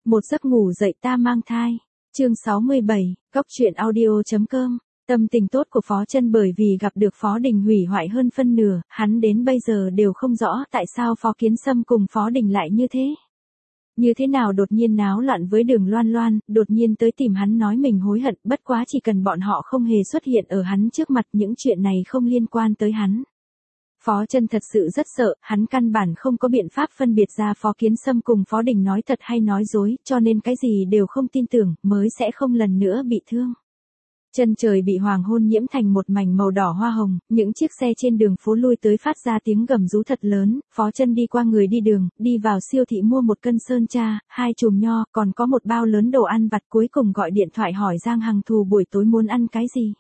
Một giấc ngủ dậy ta mang thai. Chương 67, Góc truyện audio.com. Tâm tình tốt của Phó Chân bởi vì gặp được Phó Đình hủy hoại hơn phân nửa, hắn đến bây giờ đều không rõ tại sao Phó Kiến Sâm cùng Phó Đình lại như thế. Như thế nào đột nhiên náo loạn với Đường Loan Loan, đột nhiên tới tìm hắn nói mình hối hận, bất quá chỉ cần bọn họ không hề xuất hiện ở hắn trước mặt, những chuyện này không liên quan tới hắn. Phó Chân thật sự rất sợ, hắn căn bản không có biện pháp phân biệt ra Phó Kiến Sâm cùng Phó Đình nói thật hay nói dối, cho nên cái gì đều không tin tưởng, mới sẽ không lần nữa bị thương. Chân trời bị hoàng hôn nhiễm thành một mảnh màu đỏ hoa hồng, những chiếc xe trên đường phố lui tới phát ra tiếng gầm rú thật lớn, Phó Chân đi qua người đi đường, đi vào siêu thị mua một cân sơn tra, 2 chùm nho, còn có một bao lớn đồ ăn vặt, cuối cùng gọi điện thoại hỏi Giang Hằng Thù buổi tối muốn ăn cái gì.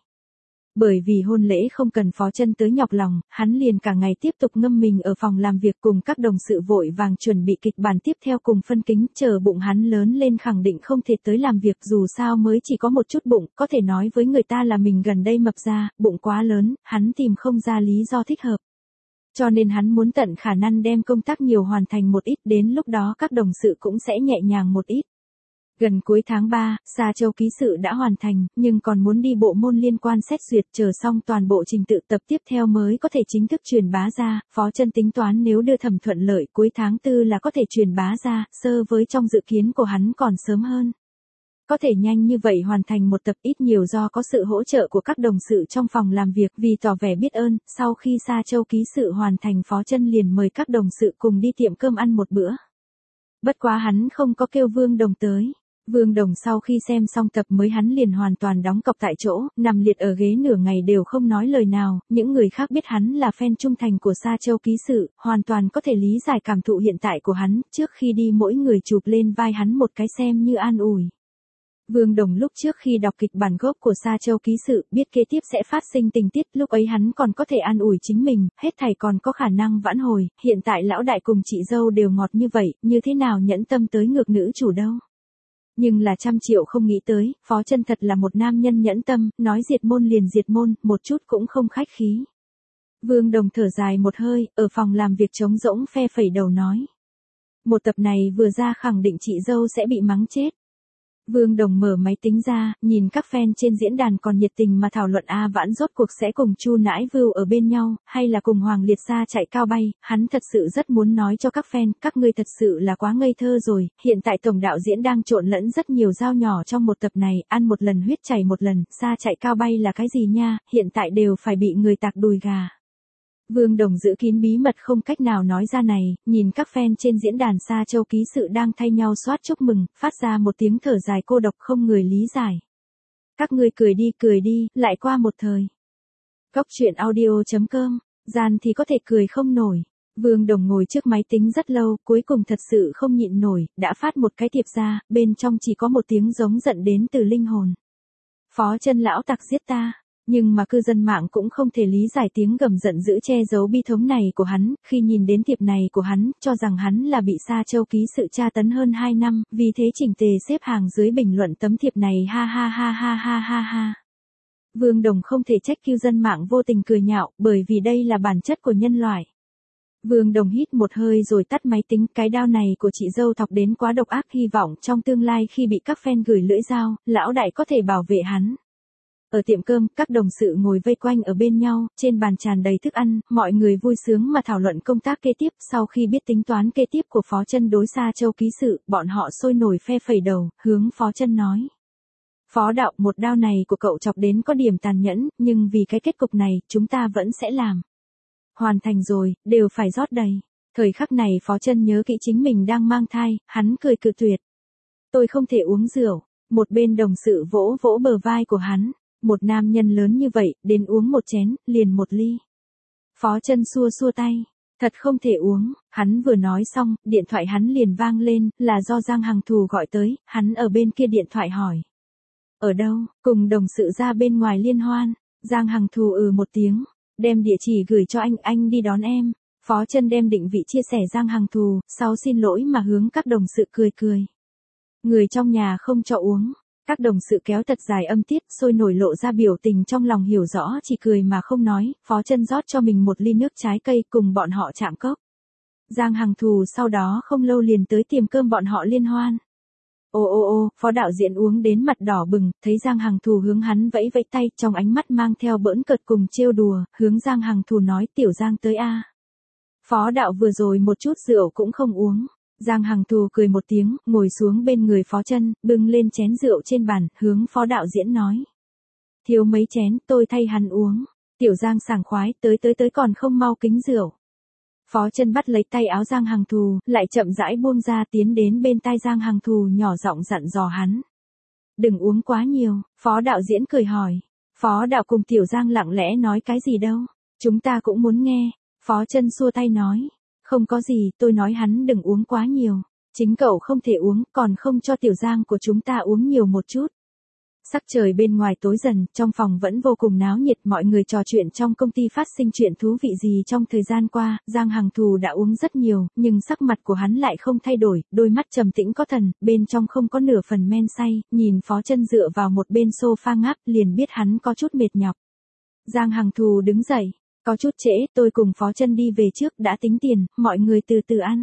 Bởi vì hôn lễ không cần Phó Chân tới nhọc lòng, hắn liền cả ngày tiếp tục ngâm mình ở phòng làm việc cùng các đồng sự vội vàng chuẩn bị kịch bản tiếp theo cùng phân kính, chờ bụng hắn lớn lên khẳng định không thể tới làm việc, dù sao mới chỉ có một chút bụng, có thể nói với người ta là mình gần đây mập ra, bụng quá lớn, hắn tìm không ra lý do thích hợp. Cho nên hắn muốn tận khả năng đem công tác nhiều hoàn thành một ít, đến lúc đó các đồng sự cũng sẽ nhẹ nhàng một ít. Gần cuối tháng 3, Sa Châu ký sự đã hoàn thành, nhưng còn muốn đi bộ môn liên quan xét duyệt, chờ xong toàn bộ trình tự tập tiếp theo mới có thể chính thức truyền bá ra. Phó Chân tính toán nếu đưa thẩm thuận lợi cuối tháng 4 là có thể truyền bá ra, sơ với trong dự kiến của hắn còn sớm hơn. Có thể nhanh như vậy hoàn thành một tập ít nhiều do có sự hỗ trợ của các đồng sự trong phòng làm việc, vì tỏ vẻ biết ơn, sau khi Sa Châu ký sự hoàn thành Phó Chân liền mời các đồng sự cùng đi tiệm cơm ăn một bữa. Bất quá hắn không có kêu Vương Đồng tới. Vương Đồng sau khi xem xong tập mới hắn liền hoàn toàn đóng cọc tại chỗ, nằm liệt ở ghế nửa ngày đều không nói lời nào, những người khác biết hắn là fan trung thành của Sa Châu ký sự, hoàn toàn có thể lý giải cảm thụ hiện tại của hắn, trước khi đi mỗi người chụp lên vai hắn một cái xem như an ủi. Vương Đồng lúc trước khi đọc kịch bản gốc của Sa Châu ký sự, biết kế tiếp sẽ phát sinh tình tiết, lúc ấy hắn còn có thể an ủi chính mình, hết thảy còn có khả năng vãn hồi, hiện tại lão đại cùng chị dâu đều ngọt như vậy, như thế nào nhẫn tâm tới ngược nữ chủ đâu. Nhưng là 100 triệu không nghĩ tới, Phó Chân thật là một nam nhân nhẫn tâm, nói diệt môn liền diệt môn, một chút cũng không khách khí. Vương Đồng thở dài một hơi, ở phòng làm việc trống rỗng phe phẩy đầu nói. Một tập này vừa ra khẳng định chị dâu sẽ bị mắng chết. Vương Đồng mở máy tính ra, nhìn các fan trên diễn đàn còn nhiệt tình mà thảo luận A Vãn rốt cuộc sẽ cùng Chu Nãi Vưu ở bên nhau, hay là cùng Hoàng Liệt Gia chạy cao bay, hắn thật sự rất muốn nói cho các fan, các ngươi thật sự là quá ngây thơ rồi, hiện tại tổng đạo diễn đang trộn lẫn rất nhiều dao nhỏ trong một tập này, ăn một lần huyết chảy một lần, Gia chạy cao bay là cái gì nha, hiện tại đều phải bị người tạc đùi gà. Vương Đồng giữ kín bí mật không cách nào nói ra này, nhìn các fan trên diễn đàn Sa Châu ký sự đang thay nhau soát chúc mừng, phát ra một tiếng thở dài cô độc không người lý giải. Các ngươi cười đi, lại qua một thời. Góc truyện audio.com, gian thì có thể cười không nổi. Vương Đồng ngồi trước máy tính rất lâu, cuối cùng thật sự không nhịn nổi, đã phát một cái thiệp ra, bên trong chỉ có một tiếng giống giận đến từ linh hồn. Phó Chân lão tặc giết ta. Nhưng mà cư dân mạng cũng không thể lý giải tiếng gầm giận dữ che giấu bi thống này của hắn, khi nhìn đến thiệp này của hắn, cho rằng hắn là bị Sa Châu ký sự tra tấn hơn 2 năm, vì thế chỉnh tề xếp hàng dưới bình luận tấm thiệp này ha ha ha ha ha ha ha. Vương Đồng không thể trách cư dân mạng vô tình cười nhạo, bởi vì đây là bản chất của nhân loại. Vương Đồng hít một hơi rồi tắt máy tính, cái đao này của chị dâu thọc đến quá độc ác, hy vọng trong tương lai khi bị các fan gửi lưỡi dao, lão đại có thể bảo vệ hắn. Ở tiệm cơm, các đồng sự ngồi vây quanh ở bên nhau, trên bàn tràn đầy thức ăn, mọi người vui sướng mà thảo luận công tác kế tiếp, sau khi biết tính toán kế tiếp của Phó Chân đối Sa Châu ký sự, bọn họ sôi nổi phe phẩy đầu, hướng Phó Chân nói. Phó đạo, một đao này của cậu chọc đến có điểm tàn nhẫn, nhưng vì cái kết cục này, chúng ta vẫn sẽ làm. Hoàn thành rồi, đều phải rót đầy. Thời khắc này Phó Chân nhớ kỹ chính mình đang mang thai, hắn cười cự tuyệt. Tôi không thể uống rượu, một bên đồng sự vỗ vỗ bờ vai của hắn. Một nam nhân lớn như vậy, đến uống một chén, liền một ly. Phó Chân xua xua tay. Thật không thể uống, hắn vừa nói xong, điện thoại hắn liền vang lên, là do Giang Hằng Thù gọi tới, hắn ở bên kia điện thoại hỏi. Ở đâu, cùng đồng sự ra bên ngoài liên hoan. Giang Hằng Thù một tiếng, đem địa chỉ gửi cho anh đi đón em. Phó Chân đem định vị chia sẻ Giang Hằng Thù, sau xin lỗi mà hướng các đồng sự cười. Người trong nhà không cho uống. Các đồng sự kéo thật dài âm tiết, sôi nổi lộ ra biểu tình trong lòng hiểu rõ, chỉ cười mà không nói. Phó Chân rót cho mình một ly nước trái cây cùng bọn họ chạm cốc. Giang Hằng Thù sau đó không lâu liền tới tìm cơm bọn họ liên hoan. Ô ô ô, phó đạo diễn uống đến mặt đỏ bừng, thấy Giang Hằng Thù hướng hắn vẫy vẫy tay, trong ánh mắt mang theo bỡn cợt cùng trêu đùa, hướng Giang Hằng Thù nói tiểu Giang tới a. Phó đạo vừa rồi một chút rượu cũng không uống. Giang Hằng Thù cười một tiếng, ngồi xuống bên người Phó Chân, bưng lên chén rượu trên bàn, hướng phó đạo diễn nói. Thiếu mấy chén, tôi thay hắn uống. Tiểu Giang sảng khoái, tới còn không mau kính rượu. Phó Chân bắt lấy tay áo Giang Hằng Thù, lại chậm rãi buông ra tiến đến bên tai Giang Hằng Thù nhỏ giọng dặn dò hắn. Đừng uống quá nhiều, phó đạo diễn cười hỏi. Phó đạo cùng Tiểu Giang lặng lẽ nói cái gì đâu, chúng ta cũng muốn nghe. Phó Chân xua tay nói. Không có gì, tôi nói hắn đừng uống quá nhiều. Chính cậu không thể uống, còn không cho Tiểu Giang của chúng ta uống nhiều một chút. Sắc trời bên ngoài tối dần, trong phòng vẫn vô cùng náo nhiệt, mọi người trò chuyện trong công ty phát sinh chuyện thú vị gì trong thời gian qua. Giang Hằng Thù đã uống rất nhiều, nhưng sắc mặt của hắn lại không thay đổi, đôi mắt trầm tĩnh có thần, bên trong không có nửa phần men say, nhìn Phó Chân dựa vào một bên sofa ngáp, liền biết hắn có chút mệt nhọc. Giang Hằng Thù đứng dậy, có chút trễ, tôi cùng Phó Chân đi về trước, đã tính tiền, mọi người từ từ ăn.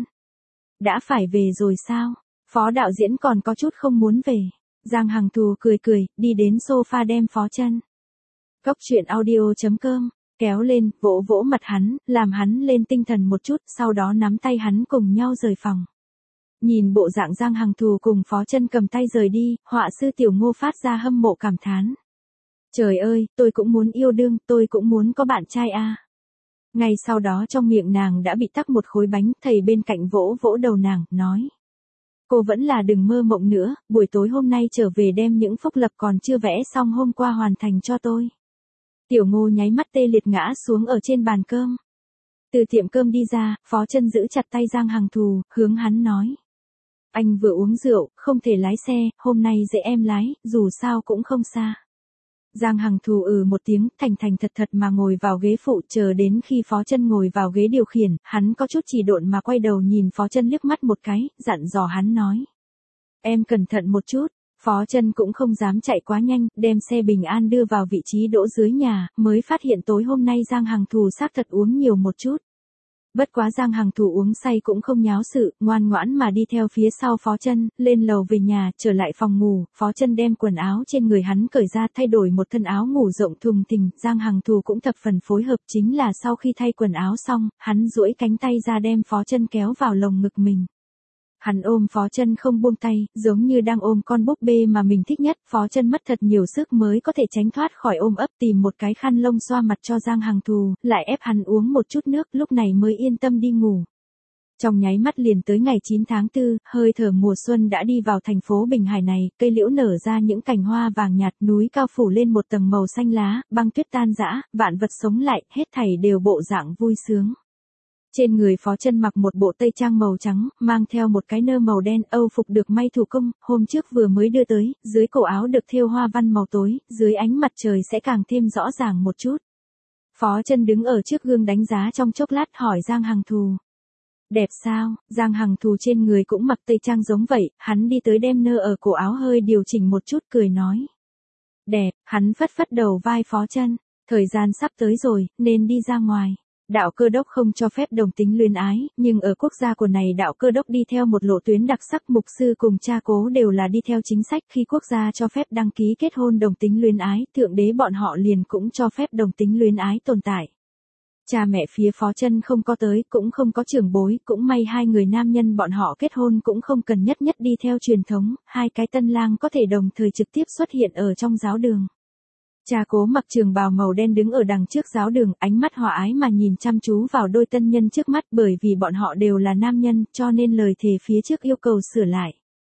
Đã phải về rồi sao? Phó đạo diễn còn có chút không muốn về. Giang Hằng Thù cười cười, đi đến sofa đem Phó Chân. Cốc truyện audio.com, kéo lên, vỗ vỗ mặt hắn, làm hắn lên tinh thần một chút, sau đó nắm tay hắn cùng nhau rời phòng. Nhìn bộ dạng Giang Hằng Thù cùng Phó Chân cầm tay rời đi, họa sư Tiểu Ngô phát ra hâm mộ cảm thán. Trời ơi, tôi cũng muốn yêu đương, tôi cũng muốn có bạn trai a. Ngay sau đó trong miệng nàng đã bị tắc một khối bánh, thầy bên cạnh vỗ vỗ đầu nàng, nói. Cô vẫn là đừng mơ mộng nữa, buổi tối hôm nay trở về đem những phúc lập còn chưa vẽ xong hôm qua hoàn thành cho tôi. Tiểu Ngô nháy mắt tê liệt ngã xuống ở trên bàn cơm. Từ tiệm cơm đi ra, Phó Chân giữ chặt tay Giang Hằng Thù, hướng hắn nói. Anh vừa uống rượu, không thể lái xe, hôm nay dễ em lái, dù sao cũng không xa. Giang Hằng Thù một tiếng, thành thành thật thật mà ngồi vào ghế phụ, chờ đến khi Phó Chân ngồi vào ghế điều khiển, hắn có chút chỉ độn mà quay đầu nhìn Phó Chân liếc mắt một cái, dặn dò hắn nói. Em cẩn thận một chút. Phó Chân cũng không dám chạy quá nhanh, đem xe bình an đưa vào vị trí đỗ dưới nhà, mới phát hiện tối hôm nay Giang Hằng Thù xác thật uống nhiều một chút. Bất quá Giang Hằng Thù uống say cũng không nháo sự, ngoan ngoãn mà đi theo phía sau Phó Chân, lên lầu về nhà, trở lại phòng ngủ, Phó Chân đem quần áo trên người hắn cởi ra thay đổi một thân áo ngủ rộng thùng thình, Giang Hằng Thù cũng thập phần phối hợp, chính là sau khi thay quần áo xong, hắn duỗi cánh tay ra đem Phó Chân kéo vào lồng ngực mình. Hắn ôm Phó Chân không buông tay, giống như đang ôm con búp bê mà mình thích nhất, Phó Chân mất thật nhiều sức mới có thể tránh thoát khỏi ôm ấp, tìm một cái khăn lông xoa mặt cho Giang Hằng Thù, lại ép hắn uống một chút nước, lúc này mới yên tâm đi ngủ. Trong nháy mắt liền tới ngày 9 tháng 4, hơi thở mùa xuân đã đi vào thành phố Bình Hải này, cây liễu nở ra những cành hoa vàng nhạt, núi cao phủ lên một tầng màu xanh lá, băng tuyết tan rã, vạn vật sống lại, hết thảy đều bộ dạng vui sướng. Trên người Phó Chân mặc một bộ tây trang màu trắng, mang theo một cái nơ màu đen, âu phục được may thủ công, hôm trước vừa mới đưa tới, dưới cổ áo được thêu hoa văn màu tối, dưới ánh mặt trời sẽ càng thêm rõ ràng một chút. Phó Chân đứng ở trước gương đánh giá trong chốc lát hỏi Giang Hằng Thù. Đẹp sao? Giang Hằng Thù trên người cũng mặc tây trang giống vậy, hắn đi tới đem nơ ở cổ áo hơi điều chỉnh một chút cười nói. Đẹp, hắn phất phất đầu vai Phó Chân, thời gian sắp tới rồi, nên đi ra ngoài. Đạo Cơ Đốc không cho phép đồng tính luyến ái, nhưng ở quốc gia của này Đạo Cơ Đốc đi theo một lộ tuyến đặc sắc, mục sư cùng cha cố đều là đi theo chính sách, khi quốc gia cho phép đăng ký kết hôn đồng tính luyến ái, thượng đế bọn họ liền cũng cho phép đồng tính luyến ái tồn tại. Cha mẹ phía Phó Chân không có tới, cũng không có trưởng bối, cũng may hai người nam nhân bọn họ kết hôn cũng không cần nhất đi theo truyền thống, hai cái tân lang có thể đồng thời trực tiếp xuất hiện ở trong giáo đường. Cha cố mặc trường bào màu đen đứng ở đằng trước giáo đường, ánh mắt hòa ái mà nhìn chăm chú vào đôi tân nhân trước mắt, bởi vì bọn họ đều là nam nhân, cho nên lời thề phía trước yêu cầu sửa lại.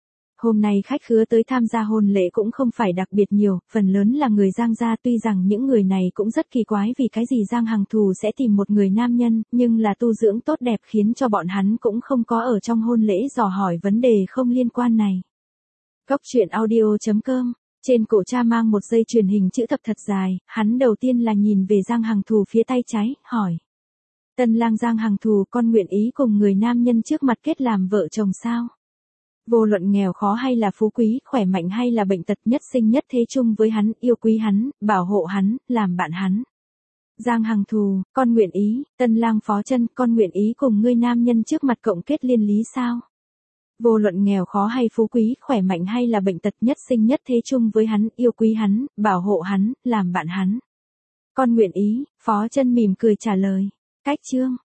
Hôm nay khách khứa tới tham gia hôn lễ cũng không phải đặc biệt nhiều, phần lớn là người Giang gia, tuy rằng những người này cũng rất kỳ quái vì cái gì Giang Hằng Thù sẽ tìm một người nam nhân, nhưng là tu dưỡng tốt đẹp khiến cho bọn hắn cũng không có ở trong hôn lễ dò hỏi vấn đề không liên quan này. Cốc truyện audio.com. Trên cổ cha mang một dây chuyền hình chữ thập thật dài, hắn đầu tiên là nhìn về Giang Hằng Thù phía tay trái, hỏi. Tân lang Giang Hằng Thù, con nguyện ý cùng người nam nhân trước mặt kết làm vợ chồng sao? Vô luận nghèo khó hay là phú quý, khỏe mạnh hay là bệnh tật, nhất sinh nhất thế chung với hắn, yêu quý hắn, bảo hộ hắn, làm bạn hắn. Giang Hằng Thù, con nguyện ý. Tân lang Phó Chân, con nguyện ý cùng ngươi nam nhân trước mặt cộng kết liên lý sao? Vô luận nghèo khó hay phú quý, khỏe mạnh hay là bệnh tật, nhất sinh nhất thế chung với hắn, yêu quý hắn, bảo hộ hắn, làm bạn hắn. Con nguyện ý, Phó Chân mỉm cười trả lời. Cách chương